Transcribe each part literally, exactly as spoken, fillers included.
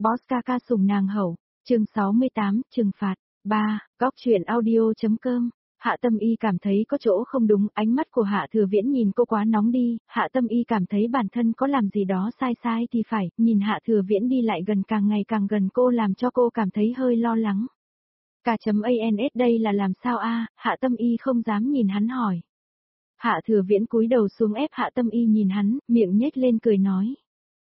Boss ca ca sủng nàng hậu, chương sáu mươi tám, trừng phạt, ba, góc truyện audio.com. Hạ Tâm Y cảm thấy có chỗ không đúng, ánh mắt của Hạ Thừa Viễn nhìn cô quá nóng đi, Hạ Tâm Y cảm thấy bản thân có làm gì đó sai sai thì phải, nhìn Hạ Thừa Viễn đi lại gần càng ngày càng gần cô làm cho cô cảm thấy hơi lo lắng. K.ans đây là làm sao a? Hạ Tâm Y không dám nhìn hắn hỏi. Hạ Thừa Viễn cúi đầu xuống ép Hạ Tâm Y nhìn hắn, miệng nhếch lên cười nói.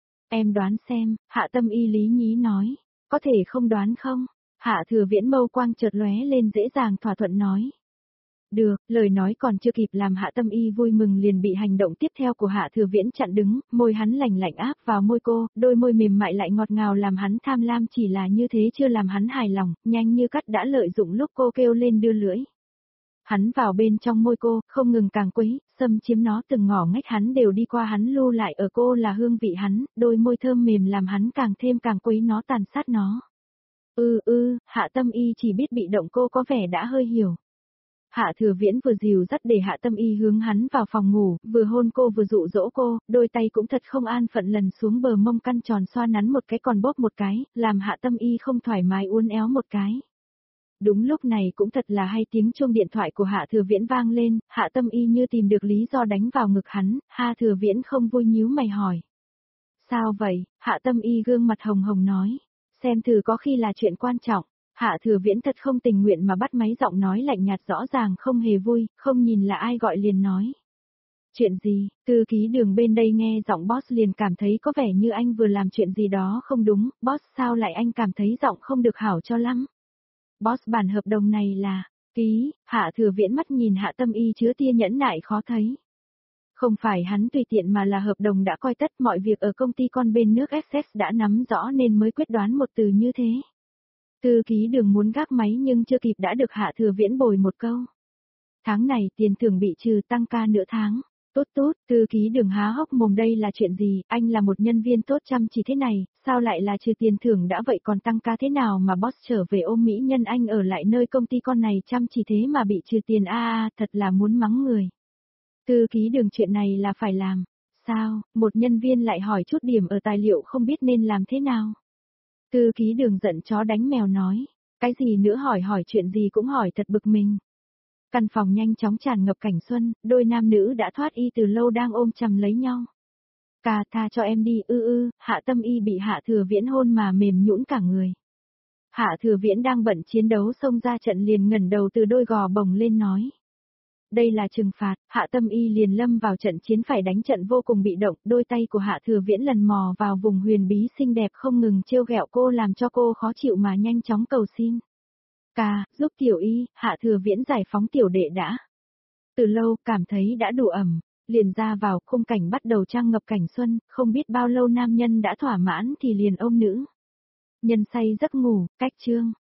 Em đoán xem, Hạ Tâm Y lý nhí nói, có thể không đoán không? Hạ Thừa Viễn mâu quang chợt lóe lên dễ dàng thỏa thuận nói. Được, lời nói còn chưa kịp làm Hạ Tâm Y vui mừng liền bị hành động tiếp theo của Hạ Thừa Viễn chặn đứng, môi hắn lạnh lạnh áp vào môi cô, đôi môi mềm mại lại ngọt ngào làm hắn tham lam, chỉ là như thế chưa làm hắn hài lòng, nhanh như cắt đã lợi dụng lúc cô kêu lên đưa lưỡi. Hắn vào bên trong môi cô, không ngừng càng quấy, xâm chiếm nó từng ngõ ngách hắn đều đi qua, hắn lưu lại ở cô là hương vị hắn, đôi môi thơm mềm làm hắn càng thêm càng quấy nó, tàn sát nó. Ư ư, Hạ Tâm Y chỉ biết bị động, cô có vẻ đã hơi hiểu. Hạ Thừa Viễn vừa dìu dắt để Hạ Tâm Y hướng hắn vào phòng ngủ, vừa hôn cô vừa dụ dỗ cô, đôi tay cũng thật không an phận lần xuống bờ mông căn tròn xoa nắn một cái còn bóp một cái, làm Hạ Tâm Y không thoải mái uốn éo một cái. Đúng lúc này cũng thật là hay, tiếng chuông điện thoại của Hạ Thừa Viễn vang lên, Hạ Tâm Y như tìm được lý do đánh vào ngực hắn, Hạ Thừa Viễn không vui nhíu mày hỏi. Sao vậy? Hạ Tâm Y gương mặt hồng hồng nói, xem thử có khi là chuyện quan trọng. Hạ Thừa Viễn thật không tình nguyện mà bắt máy, giọng nói lạnh nhạt rõ ràng không hề vui, không nhìn là ai gọi liền nói. Chuyện gì? Thư ký Đường bên đây nghe giọng boss liền cảm thấy có vẻ như anh vừa làm chuyện gì đó không đúng, boss sao lại anh cảm thấy giọng không được hảo cho lắm. Boss bản hợp đồng này là, ký, Hạ Thừa Viễn mắt nhìn Hạ Tâm Y chứa tia nhẫn nại khó thấy. Không phải hắn tùy tiện mà là hợp đồng đã coi tất, mọi việc ở công ty con bên nước Essex đã nắm rõ nên mới quyết đoán một từ như thế. Thư ký Đường muốn gác máy nhưng chưa kịp đã được Hạ Thừa Viễn bồi một câu. Tháng này tiền thưởng bị trừ, tăng ca nửa tháng. Tốt tốt, thư ký Đường há hốc mồm, đây là chuyện gì, anh là một nhân viên tốt chăm chỉ thế này, sao lại là trừ tiền thưởng đã vậy còn tăng ca thế nào mà boss trở về ôm mỹ nhân anh ở lại nơi công ty con này chăm chỉ thế mà bị trừ tiền a a, thật là muốn mắng người. Thư ký Đường chuyện này là phải làm. Sao, một nhân viên lại hỏi chút điểm ở tài liệu không biết nên làm thế nào. Thư ký Đường giận chó đánh mèo nói, cái gì nữa, hỏi hỏi chuyện gì cũng hỏi thật bực mình. Căn phòng nhanh chóng tràn ngập cảnh xuân, đôi nam nữ đã thoát y từ lâu đang ôm chầm lấy nhau. Cà tha cho em đi, ư ư, Hạ Tâm Y bị Hạ Thừa Viễn hôn mà mềm nhũn cả người. Hạ Thừa Viễn đang bận chiến đấu xông ra trận liền ngẩng đầu từ đôi gò bồng lên nói. Đây là trừng phạt, Hạ Tâm Y liền lâm vào trận chiến phải đánh trận vô cùng bị động, đôi tay của Hạ Thừa Viễn lần mò vào vùng huyền bí xinh đẹp không ngừng trêu ghẹo cô làm cho cô khó chịu mà nhanh chóng cầu xin. Ca, giúp tiểu Y, Hạ Thừa Viễn giải phóng tiểu đệ đã. Từ lâu, cảm thấy đã đủ ẩm, liền ra vào khung cảnh bắt đầu trăng ngập cảnh xuân, không biết bao lâu nam nhân đã thỏa mãn thì liền ôm nữ nhân say giấc ngủ, cách chương.